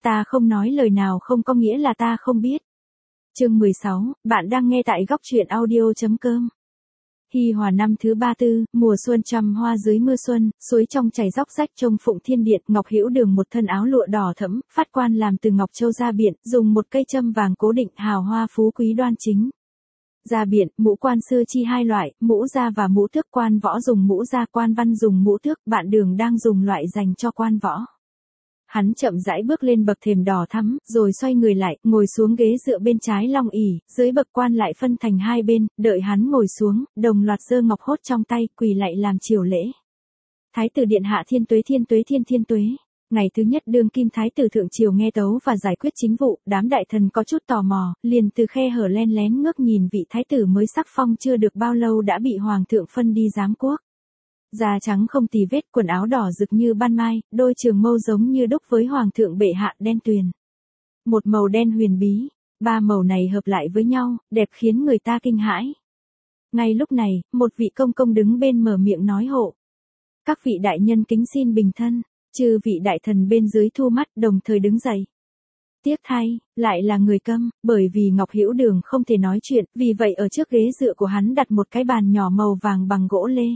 Ta không nói lời nào không có nghĩa là ta không biết. Chương 16, bạn đang nghe tại góc truyện audio.com. Hy Hòa năm thứ 34, mùa xuân trăm hoa dưới mưa xuân, suối trong chảy róc rách trông phụng thiên điện, Ngọc Hữu Đường một thân áo lụa đỏ thẫm, phát quan làm từ ngọc châu ra biển, dùng một cây châm vàng cố định, hào hoa phú quý đoan chính. Ra biển, mũ quan xưa chi hai loại, mũ da và mũ thước, quan võ dùng mũ da, quan văn dùng mũ thước, bạn Đường đang dùng loại dành cho quan võ. Hắn chậm rãi bước lên bậc thềm đỏ thắm, rồi xoay người lại, ngồi xuống ghế dựa bên trái long ỷ, dưới bậc quan lại phân thành hai bên, đợi hắn ngồi xuống, đồng loạt giơ ngọc hốt trong tay, quỳ lạy làm triều lễ. Thái tử điện hạ thiên tuế thiên tuế thiên tuế. Ngày thứ nhất đương kim thái tử thượng triều nghe tấu và giải quyết chính vụ, đám đại thần có chút tò mò, liền từ khe hở len lén ngước nhìn vị thái tử mới sắc phong chưa được bao lâu đã bị hoàng thượng phân đi giám quốc. Da trắng không tì vết, quần áo đỏ rực như ban mai, đôi trường mâu giống như đúc với hoàng thượng bệ hạ đen tuyền. Một màu đen huyền bí, ba màu này hợp lại với nhau, đẹp khiến người ta kinh hãi. Ngay lúc này, một vị công công đứng bên mở miệng nói hộ. Các vị đại nhân kính xin bình thân, chư vị đại thần bên dưới thu mắt đồng thời đứng dậy. Tiếc thay, lại là người câm, bởi vì Ngọc Hữu Đường không thể nói chuyện, vì vậy ở trước ghế dựa của hắn đặt một cái bàn nhỏ màu vàng bằng gỗ lê.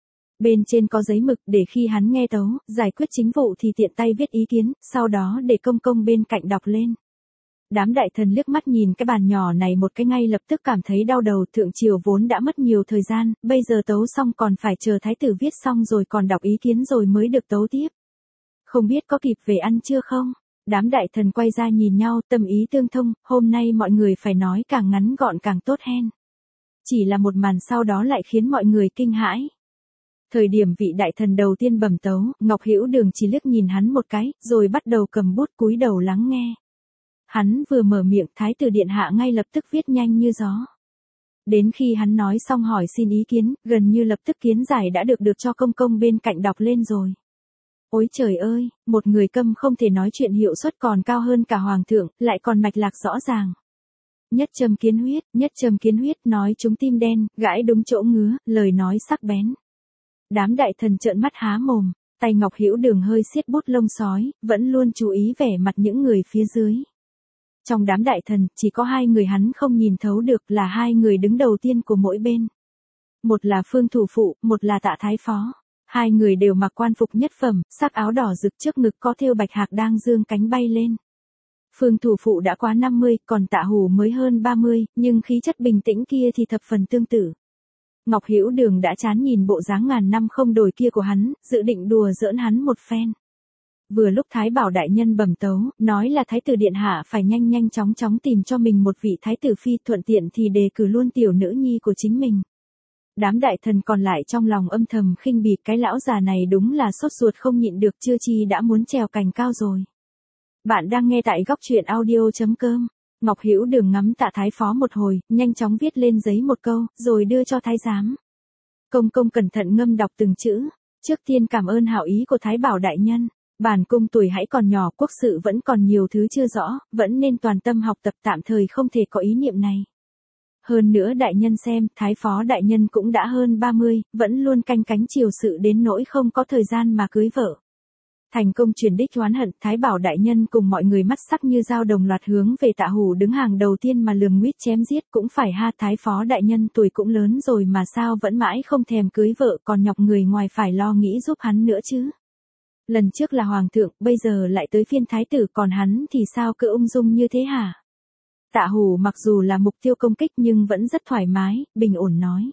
Bên trên có giấy mực để khi hắn nghe tấu, giải quyết chính vụ thì tiện tay viết ý kiến, sau đó để công công bên cạnh đọc lên. Đám đại thần liếc mắt nhìn cái bàn nhỏ này một cái ngay lập tức cảm thấy đau đầu, thượng triều vốn đã mất nhiều thời gian, bây giờ tấu xong còn phải chờ thái tử viết xong rồi còn đọc ý kiến rồi mới được tấu tiếp. Không biết có kịp về ăn chưa không? Đám đại thần quay ra nhìn nhau, tâm ý tương thông, hôm nay mọi người phải nói càng ngắn gọn càng tốt hen. Chỉ là một màn sau đó lại khiến mọi người kinh hãi. Thời điểm vị đại thần đầu tiên bẩm tấu, Ngọc Hữu Đường chỉ liếc nhìn hắn một cái, rồi bắt đầu cầm bút cúi đầu lắng nghe. Hắn vừa mở miệng, thái tử điện hạ ngay lập tức viết nhanh như gió. Đến khi hắn nói xong hỏi xin ý kiến, gần như lập tức kiến giải đã được cho công công bên cạnh đọc lên rồi. Ôi trời ơi, một người câm không thể nói chuyện hiệu suất còn cao hơn cả hoàng thượng, lại còn mạch lạc rõ ràng. Nhất châm kiến huyết, nói trúng tim đen, gãi đúng chỗ ngứa, lời nói sắc bén. Đám đại thần trợn mắt há mồm, tay Ngọc Hữu Đường hơi siết bút lông sói, vẫn luôn chú ý vẻ mặt những người phía dưới. Trong đám đại thần, chỉ có hai người hắn không nhìn thấu được, là hai người đứng đầu tiên của mỗi bên. Một là Phương Thủ Phụ, một là Tạ Thái Phó. Hai người đều mặc quan phục nhất phẩm, sắc áo đỏ rực, trước ngực có thêu bạch hạc đang dương cánh bay lên. Phương Thủ Phụ đã quá 50, còn Tạ Hủ mới hơn 30, nhưng khí chất bình tĩnh kia thì thập phần tương tự. Ngọc Hữu Đường đã chán nhìn bộ dáng ngàn năm không đổi kia của hắn, dự định đùa giỡn hắn một phen. Vừa lúc Thái Bảo đại nhân bẩm tấu, nói là thái tử điện hạ phải nhanh chóng tìm cho mình một vị thái tử phi, thuận tiện thì đề cử luôn tiểu nữ nhi của chính mình. Đám đại thần còn lại trong lòng âm thầm khinh bỉ, cái lão già này đúng là sốt ruột không nhịn được, chưa chi đã muốn trèo cành cao rồi. Bạn đang nghe tại góc truyện audio.com. Ngọc Hữu Đường ngắm Tạ Thái Phó một hồi, nhanh chóng viết lên giấy một câu, rồi đưa cho thái giám. Công công cẩn thận ngâm đọc từng chữ. Trước tiên cảm ơn hảo ý của Thái Bảo đại nhân. Bản cung tuổi hãy còn nhỏ, quốc sự vẫn còn nhiều thứ chưa rõ, vẫn nên toàn tâm học tập, tạm thời không thể có ý niệm này. Hơn nữa đại nhân xem, Thái Phó đại nhân cũng đã hơn 30, vẫn luôn canh cánh triều sự đến nỗi không có thời gian mà cưới vợ. Thành công truyền đích oán hận, Thái Bảo đại nhân cùng mọi người mắt sắc như dao đồng loạt hướng về Tạ Hủ đứng hàng đầu tiên mà lườm nguýt chém giết. Cũng phải ha, Thái Phó đại nhân tuổi cũng lớn rồi mà sao vẫn mãi không thèm cưới vợ, còn nhọc người ngoài phải lo nghĩ giúp hắn nữa chứ. Lần trước là hoàng thượng, bây giờ lại tới phiên thái tử, còn hắn thì sao cứ ung dung như thế hả? Tạ Hủ mặc dù là mục tiêu công kích nhưng vẫn rất thoải mái, bình ổn nói.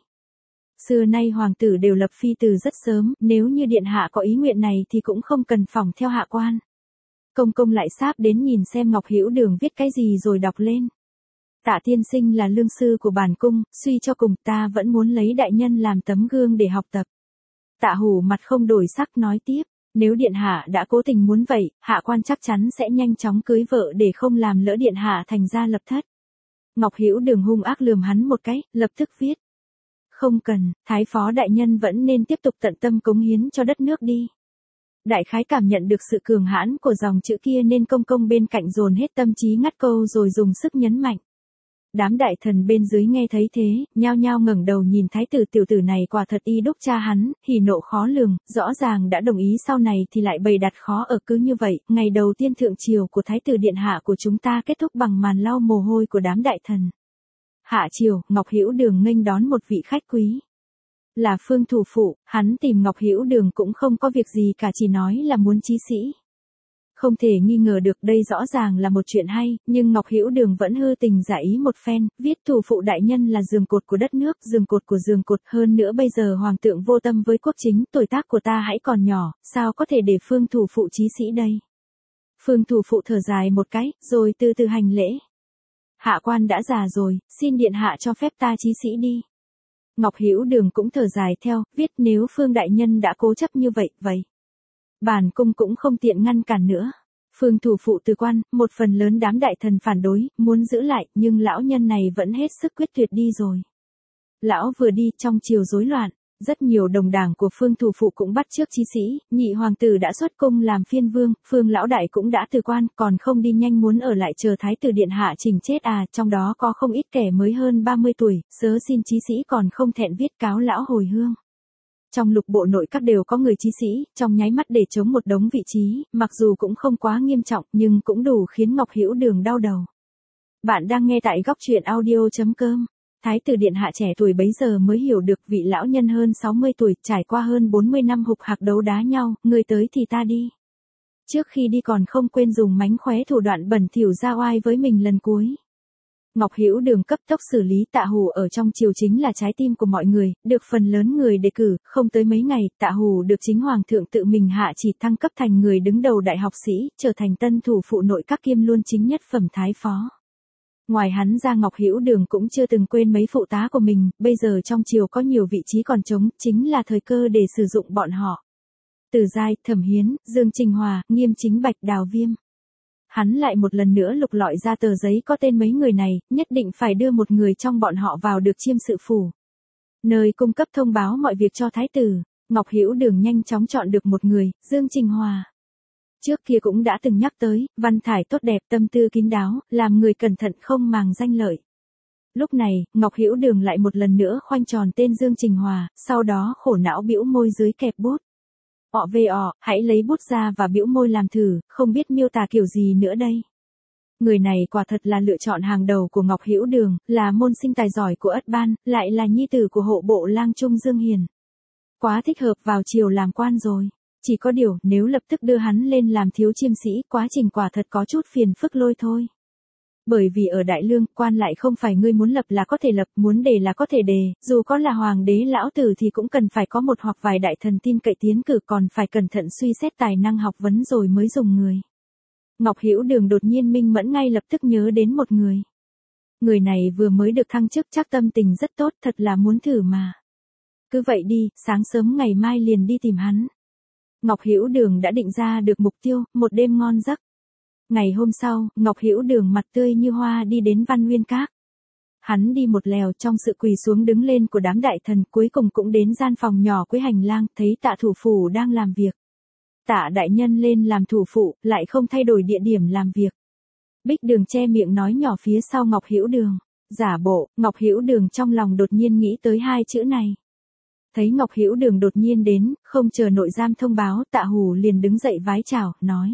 Xưa nay hoàng tử đều lập phi từ rất sớm, nếu như điện hạ có ý nguyện này thì cũng không cần phỏng theo hạ quan. Công công lại sáp đến nhìn xem Ngọc Hữu Đường viết cái gì rồi đọc lên. Tạ tiên sinh là lương sư của bản cung, suy cho cùng ta vẫn muốn lấy đại nhân làm tấm gương để học tập. Tạ Hủ mặt không đổi sắc nói tiếp. Nếu điện hạ đã cố tình muốn vậy, hạ quan chắc chắn sẽ nhanh chóng cưới vợ để không làm lỡ điện hạ thành gia lập thất. Ngọc Hữu Đường hung ác lườm hắn một cái, lập tức viết. Không cần, Thái Phó đại nhân vẫn nên tiếp tục tận tâm cống hiến cho đất nước đi. Đại khái cảm nhận được sự cường hãn của dòng chữ kia nên công công bên cạnh dồn hết tâm trí ngắt câu rồi dùng sức nhấn mạnh. Đám đại thần bên dưới nghe thấy thế, nhao nhao ngẩng đầu nhìn thái tử, tiểu tử này quả thật y đúc cha hắn, hỉ nộ khó lường, rõ ràng đã đồng ý sau này thì lại bày đặt khó ở. Cứ như vậy, ngày đầu tiên thượng triều của thái tử điện hạ của chúng ta kết thúc bằng màn lau mồ hôi của đám đại thần. Hạ triều, Ngọc Hữu Đường nghênh đón một vị khách quý. Là Phương thủ phụ, hắn tìm Ngọc Hữu Đường cũng không có việc gì cả, chỉ nói là muốn chí sĩ. Không thể nghi ngờ được đây rõ ràng là một chuyện hay, nhưng Ngọc Hữu Đường vẫn hư tình giả ý một phen, viết thủ phụ đại nhân là giường cột của đất nước, giường cột của giường cột, hơn nữa bây giờ hoàng thượng vô tâm với quốc chính, tuổi tác của ta hãy còn nhỏ, sao có thể để Phương thủ phụ chí sĩ đây. Phương thủ phụ thở dài một cái, rồi từ từ hành lễ. Hạ quan đã già rồi, xin điện hạ cho phép ta chí sĩ đi. Ngọc Hữu Đường cũng thở dài theo, viết nếu Phương đại nhân đã cố chấp như vậy, bản cung cũng không tiện ngăn cản nữa. Phương thủ phụ từ quan, một phần lớn đám đại thần phản đối, muốn giữ lại, nhưng lão nhân này vẫn hết sức quyết tuyệt đi rồi. Lão vừa đi, trong triều rối loạn, rất nhiều đồng đảng của Phương thủ phụ cũng bắt chước chí sĩ, nhị hoàng tử đã xuất cung làm phiên vương, Phương lão đại cũng đã từ quan, còn không đi nhanh muốn ở lại chờ thái tử điện hạ trình chết à, trong đó có không ít kẻ mới hơn 30 tuổi, sớ xin chí sĩ còn không thẹn viết cáo lão hồi hương. Trong lục bộ nội các đều có người chí sĩ, trong nháy mắt để chống một đống vị trí, mặc dù cũng không quá nghiêm trọng, nhưng cũng đủ khiến Ngọc Hữu Đường đau đầu. Bạn đang nghe tại góc truyện audio.com. Thái tử điện hạ trẻ tuổi bấy giờ mới hiểu được vị lão nhân hơn 60 tuổi, trải qua hơn 40 năm hục hạc đấu đá nhau, người tới thì ta đi. Trước khi đi còn không quên dùng mánh khóe thủ đoạn bẩn thỉu ra oai với mình lần cuối. Ngọc Hữu Đường cấp tốc xử lý. Tạ Hù ở trong triều chính là trái tim của mọi người, được phần lớn người đề cử, không tới mấy ngày, Tạ Hù được chính hoàng thượng tự mình hạ chỉ thăng cấp thành người đứng đầu đại học sĩ, trở thành tân thủ phụ nội các kiêm luôn chính nhất phẩm thái phó. Ngoài hắn ra Ngọc Hữu Đường cũng chưa từng quên mấy phụ tá của mình, bây giờ trong triều có nhiều vị trí còn trống, chính là thời cơ để sử dụng bọn họ. Từ Giai, Thẩm Hiến, Dương Trình Hòa, Nghiêm Chính Bạch, Đào Viêm. Hắn lại một lần nữa lục lọi ra tờ giấy có tên mấy người này, nhất định phải đưa một người trong bọn họ vào được chiêm sự phủ. Nơi cung cấp thông báo mọi việc cho thái tử, Ngọc Hữu Đường nhanh chóng chọn được một người, Dương Trình Hòa. Trước kia cũng đã từng nhắc tới, văn thải tốt đẹp, tâm tư kín đáo, làm người cẩn thận không màng danh lợi. Lúc này, Ngọc Hữu Đường lại một lần nữa khoanh tròn tên Dương Trình Hòa, sau đó khổ não bĩu môi dưới kẹp bút. Hãy lấy bút ra và bĩu môi làm thử, không biết miêu tả kiểu gì nữa đây. Người này quả thật là lựa chọn hàng đầu của Ngọc Hữu Đường, là môn sinh tài giỏi của Ất Ban, lại là nhi tử của hộ bộ lang trung Dương Hiền. Quá thích hợp vào triều làm quan rồi. Chỉ có điều, nếu lập tức đưa hắn lên làm thiếu chiêm sĩ, quá trình quả thật có chút phiền phức lôi thôi. Bởi vì ở Đại Lương, quan lại không phải ngươi muốn lập là có thể lập, muốn đề là có thể đề, dù có là hoàng đế lão tử thì cũng cần phải có một hoặc vài đại thần tin cậy tiến cử, còn phải cẩn thận suy xét tài năng học vấn rồi mới dùng người. Ngọc Hữu Đường đột nhiên minh mẫn ngay lập tức nhớ đến một người. Người này vừa mới được thăng chức, chắc tâm tình rất tốt, thật là muốn thử mà. Cứ vậy đi, sáng sớm ngày mai liền đi tìm hắn. Ngọc Hữu Đường đã định ra được mục tiêu, một đêm ngon giấc. Ngày hôm sau, Ngọc Hữu Đường mặt tươi như hoa đi đến Văn Nguyên Các. Hắn đi một lèo trong sự quỳ xuống đứng lên của đám đại thần, cuối cùng cũng đến gian phòng nhỏ cuối hành lang, thấy Tạ thủ phủ đang làm việc. Tạ đại nhân lên làm thủ phụ, lại không thay đổi địa điểm làm việc. Bích Đường che miệng nói nhỏ phía sau Ngọc Hữu Đường. Giả bộ, Ngọc Hữu Đường trong lòng đột nhiên nghĩ tới hai chữ này. Thấy Ngọc Hữu Đường đột nhiên đến, không chờ nội giam thông báo, Tạ Hù liền đứng dậy vái chào, nói.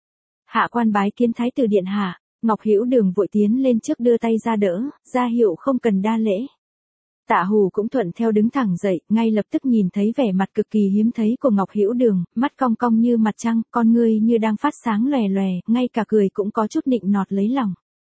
Hạ quan bái kiến thái tử điện hạ. Ngọc Hữu Đường vội tiến lên trước đưa tay ra đỡ, ra hiệu không cần đa lễ. Tạ Hù cũng thuận theo đứng thẳng dậy, ngay lập tức nhìn thấy vẻ mặt cực kỳ hiếm thấy của Ngọc Hữu Đường, mắt cong cong như mặt trăng, con ngươi như đang phát sáng lòe lòe, ngay cả cười cũng có chút nịnh nọt lấy lòng.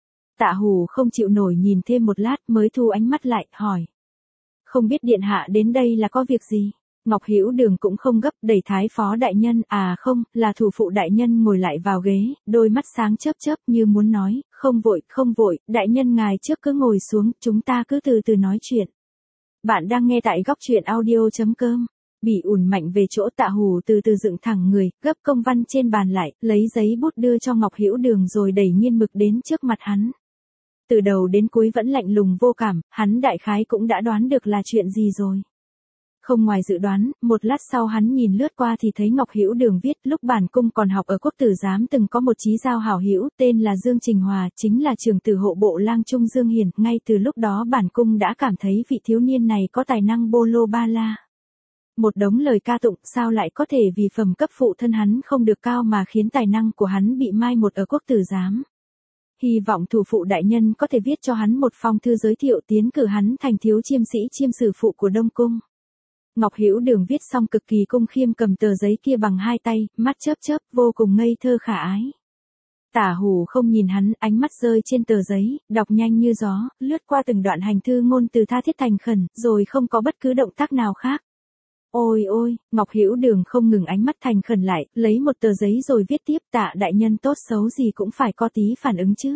Tạ Hù không chịu nổi nhìn thêm một lát mới thu ánh mắt lại, hỏi. Không biết điện hạ đến đây là có việc gì? Ngọc Hữu Đường cũng không gấp, đẩy thái phó đại nhân, à không, là thủ phụ đại nhân ngồi lại vào ghế, đôi mắt sáng chớp chớp như muốn nói, không vội, đại nhân ngài trước cứ ngồi xuống, chúng ta cứ từ từ nói chuyện. Bạn đang nghe tại góc truyện audio.com. Bị ùn mạnh về chỗ, Tạ Hù từ từ dựng thẳng người, gấp công văn trên bàn lại, lấy giấy bút đưa cho Ngọc Hữu Đường rồi đẩy nghiên mực đến trước mặt hắn. Từ đầu đến cuối vẫn lạnh lùng vô cảm, hắn đại khái cũng đã đoán được là chuyện gì rồi. Không ngoài dự đoán, một lát sau hắn nhìn lướt qua thì thấy Ngọc Hữu Đường viết, lúc bản cung còn học ở Quốc Tử Giám từng có một chí giao hảo hữu tên là Dương Trình Hòa, chính là trưởng tử hộ bộ lang trung Dương Hiền, ngay từ lúc đó bản cung đã cảm thấy vị thiếu niên này có tài năng bô lô ba la. Một đống lời ca tụng, sao lại có thể vì phẩm cấp phụ thân hắn không được cao mà khiến tài năng của hắn bị mai một ở Quốc Tử Giám. Hy vọng thủ phụ đại nhân có thể viết cho hắn một phong thư giới thiệu tiến cử hắn thành thiếu chiêm sĩ chiêm sử phụ của Đông Cung. Ngọc Hữu Đường viết xong cực kỳ cung khiêm cầm tờ giấy kia bằng hai tay, mắt chớp chớp, vô cùng ngây thơ khả ái. Tả Hủ không nhìn hắn, ánh mắt rơi trên tờ giấy, đọc nhanh như gió, lướt qua từng đoạn hành thư ngôn từ tha thiết thành khẩn, rồi không có bất cứ động tác nào khác. Ôi ôi, Ngọc Hữu Đường không ngừng ánh mắt thành khẩn lại, lấy một tờ giấy rồi viết tiếp, Tạ đại nhân tốt xấu gì cũng phải có tí phản ứng chứ.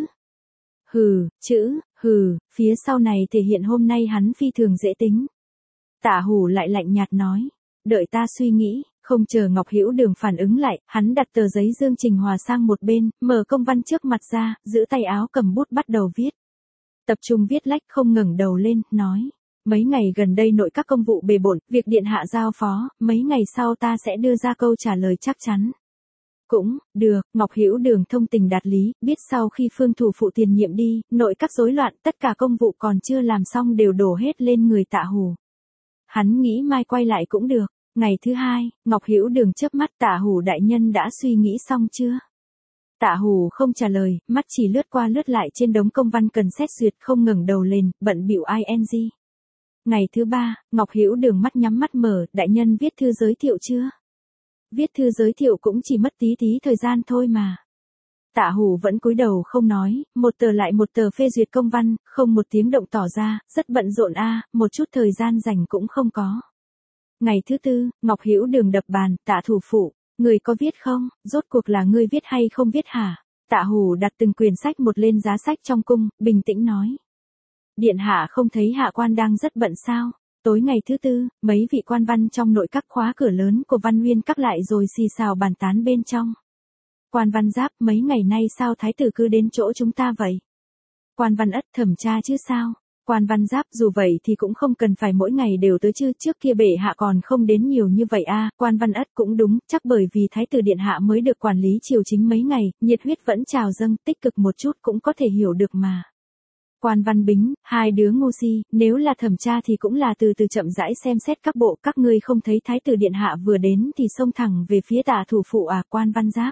Hừ, phía sau này thể hiện hôm nay hắn phi thường dễ tính. Tạ Hủ lại lạnh nhạt nói, đợi ta suy nghĩ. Không chờ Ngọc Hữu Đường phản ứng lại, hắn đặt tờ giấy Dương Trình Hòa sang một bên, mở công văn trước mặt ra, giữ tay áo cầm bút bắt đầu viết. Tập trung viết lách không ngẩng đầu lên, nói. Mấy ngày gần đây nội các công vụ bề bộn, việc điện hạ giao phó, mấy ngày sau ta sẽ đưa ra câu trả lời chắc chắn. Cũng, được, Ngọc Hữu Đường thông tình đạt lý, biết sau khi Phương thủ phụ tiền nhiệm đi, nội các rối loạn, tất cả công vụ còn chưa làm xong đều đổ hết lên người Tạ Hủ. Hắn nghĩ mai quay lại cũng được. Ngày thứ hai, Ngọc Hữu Đường chớp mắt, Tạ Hủ đại nhân đã suy nghĩ xong chưa? Tạ Hủ không trả lời, mắt chỉ lướt qua lướt lại trên đống công văn cần xét duyệt, không ngẩng đầu lên, bận bịu ing. Ngày thứ ba, Ngọc Hữu Đường mắt nhắm mắt mở, đại nhân viết thư giới thiệu chưa? Viết thư giới thiệu cũng chỉ mất tí thời gian thôi mà. Tạ Hủ vẫn cúi đầu không nói, một tờ lại một tờ phê duyệt công văn, không một tiếng động tỏ ra, rất bận rộn một chút thời gian rảnh cũng không có. Ngày thứ tư, Ngọc Hữu Đường đập bàn, Tạ thủ phụ, người có viết không, rốt cuộc là ngươi viết hay không viết hả? Tạ Hủ đặt từng quyển sách một lên giá sách trong cung, bình tĩnh nói. Điện hạ không thấy hạ quan đang rất bận sao? Tối ngày thứ tư, mấy vị quan văn trong nội các khóa cửa lớn của Văn Nguyên các lại rồi xì xào bàn tán bên trong. Quan Văn Giáp, mấy ngày nay sao thái tử cứ đến chỗ chúng ta vậy? Quan Văn Ất, thẩm tra chứ sao? Quan Văn Giáp, dù vậy thì cũng không cần phải mỗi ngày đều tới chứ, trước kia bệ hạ còn không đến nhiều như vậy Quan Văn Ất, cũng đúng, chắc bởi vì thái tử điện hạ mới được quản lý triều chính mấy ngày, nhiệt huyết vẫn trào dâng, tích cực một chút cũng có thể hiểu được mà. Quan Văn Bính, hai đứa ngu si, nếu là thẩm tra thì cũng là từ từ chậm rãi xem xét các bộ, các ngươi không thấy thái tử điện hạ vừa đến thì xông thẳng về phía Tạ thủ phụ Quan Văn Giáp.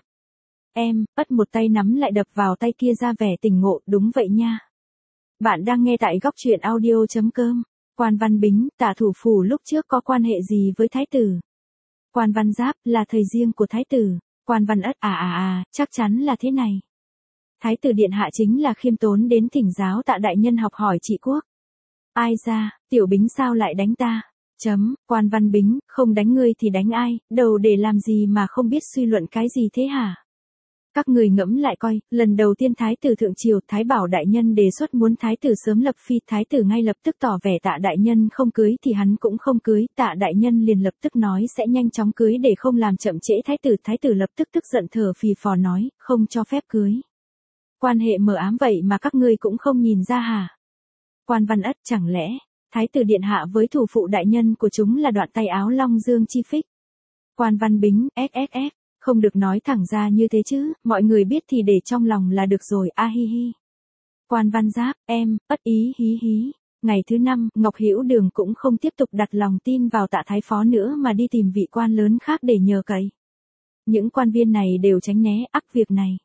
Ất một tay nắm lại đập vào tay kia ra vẻ tỉnh ngộ, đúng vậy nha. Bạn đang nghe tại góc truyện audio.com. Quan Văn Bính, Tạ thủ phủ lúc trước có quan hệ gì với thái tử? Quan Văn Giáp, là thầy riêng của thái tử. Quan Văn Ất, chắc chắn là thế này. Thái tử điện hạ chính là khiêm tốn đến thỉnh giáo Tạ đại nhân học hỏi trị quốc. Ai ra, tiểu Bính sao lại đánh ta? Quan Văn Bính, không đánh ngươi thì đánh ai, đầu để làm gì mà không biết suy luận cái gì thế hả? Các người ngẫm lại coi, lần đầu tiên thái tử thượng triều, Thái Bảo đại nhân đề xuất muốn thái tử sớm lập phi, thái tử ngay lập tức tỏ vẻ Tạ đại nhân không cưới thì hắn cũng không cưới, Tạ đại nhân liền lập tức nói sẽ nhanh chóng cưới để không làm chậm trễ thái tử lập tức tức giận thở phì phò nói, không cho phép cưới. Quan hệ mờ ám vậy mà các ngươi cũng không nhìn ra hả? Quan Văn Ất, chẳng lẽ, thái tử điện hạ với thủ phụ đại nhân của chúng là đoạn tay áo Long Dương chi phích? Quan Văn Bính, không được nói thẳng ra như thế chứ, mọi người biết thì để trong lòng là được rồi, hi hi. Quan Văn Giáp, Ất ý hí. Ngày thứ năm, Ngọc Hữu Đường cũng không tiếp tục đặt lòng tin vào Tạ thái phó nữa mà đi tìm vị quan lớn khác để nhờ cậy. Những quan viên này đều tránh né, việc này.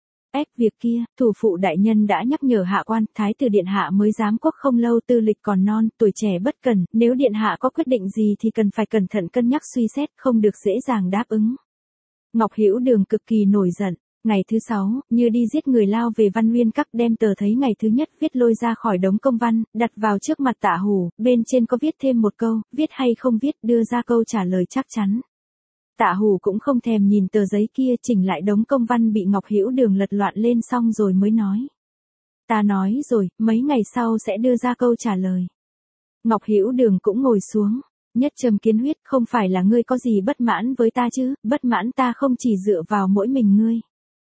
Việc kia, thủ phụ đại nhân đã nhắc nhở hạ quan, thái tử điện hạ mới giám quốc không lâu, tư lịch còn non, tuổi trẻ bất cẩn, nếu điện hạ có quyết định gì thì cần phải cẩn thận cân nhắc suy xét, không được dễ dàng đáp ứng. Ngọc Hữu Đường cực kỳ nổi giận. Ngày thứ 6, như đi giết người lao về Văn Nguyên các, đem tờ thấy ngày thứ nhất viết lôi ra khỏi đống công văn, đặt vào trước mặt Tạ Hủ, bên trên có viết thêm một câu, viết hay không viết, đưa ra câu trả lời chắc chắn. Tạ Hủ cũng không thèm nhìn tờ giấy kia, chỉnh lại đống công văn bị Ngọc Hữu Đường lật loạn lên xong rồi mới nói. Ta nói rồi, mấy ngày sau sẽ đưa ra câu trả lời. Ngọc Hữu Đường cũng ngồi xuống. Nhất Trầm Kiến Huyết, không phải là ngươi có gì bất mãn với ta chứ, bất mãn ta không chỉ dựa vào mỗi mình ngươi.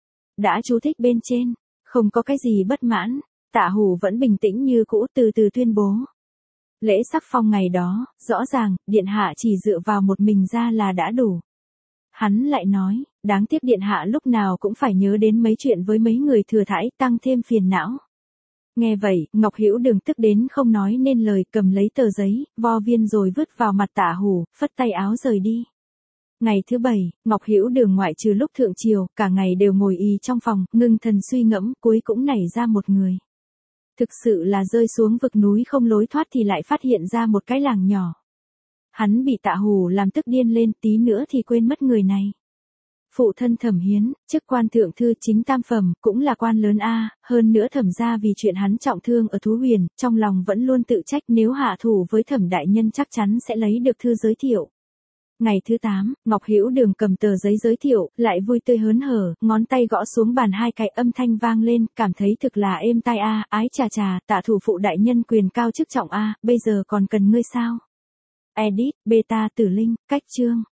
Đã chú thích bên trên, không có cái gì bất mãn, Tạ Hủ vẫn bình tĩnh như cũ, từ từ tuyên bố. Lễ sắc phong ngày đó, rõ ràng, điện hạ chỉ dựa vào một mình ra là đã đủ. Hắn lại nói, đáng tiếc điện hạ lúc nào cũng phải nhớ đến mấy chuyện với mấy người thừa thãi, tăng thêm phiền não. Nghe vậy, Ngọc Hữu Đường tức đến không nói nên lời, cầm lấy tờ giấy, vo viên rồi vứt vào mặt Tạ Hủ, phất tay áo rời đi. Ngày thứ 7, Ngọc Hữu Đường ngoại trừ lúc thượng triều, cả ngày đều ngồi ì trong phòng, ngưng thần suy ngẫm, cuối cũng nảy ra một người. Thực sự là rơi xuống vực núi không lối thoát thì lại phát hiện ra một cái làng nhỏ. Hắn bị Tạ Hủ làm tức điên lên, tí nữa thì quên mất người này. Phụ thân Thẩm Hiến, chức quan thượng thư chính tam phẩm, cũng là quan lớn a, hơn nữa Thẩm gia vì chuyện hắn trọng thương ở Thú Huyền, trong lòng vẫn luôn tự trách nếu hạ thủ với Thẩm đại nhân chắc chắn sẽ lấy được thư giới thiệu. Ngày thứ 8, Ngọc Hữu Đường cầm tờ giấy giới thiệu, lại vui tươi hớn hở, ngón tay gõ xuống bàn hai cái, âm thanh vang lên, cảm thấy thực là êm tai a, ái chà chà, Tạ thủ phụ đại nhân quyền cao chức trọng a, bây giờ còn cần ngươi sao? Edit, beta tử linh, cách chương.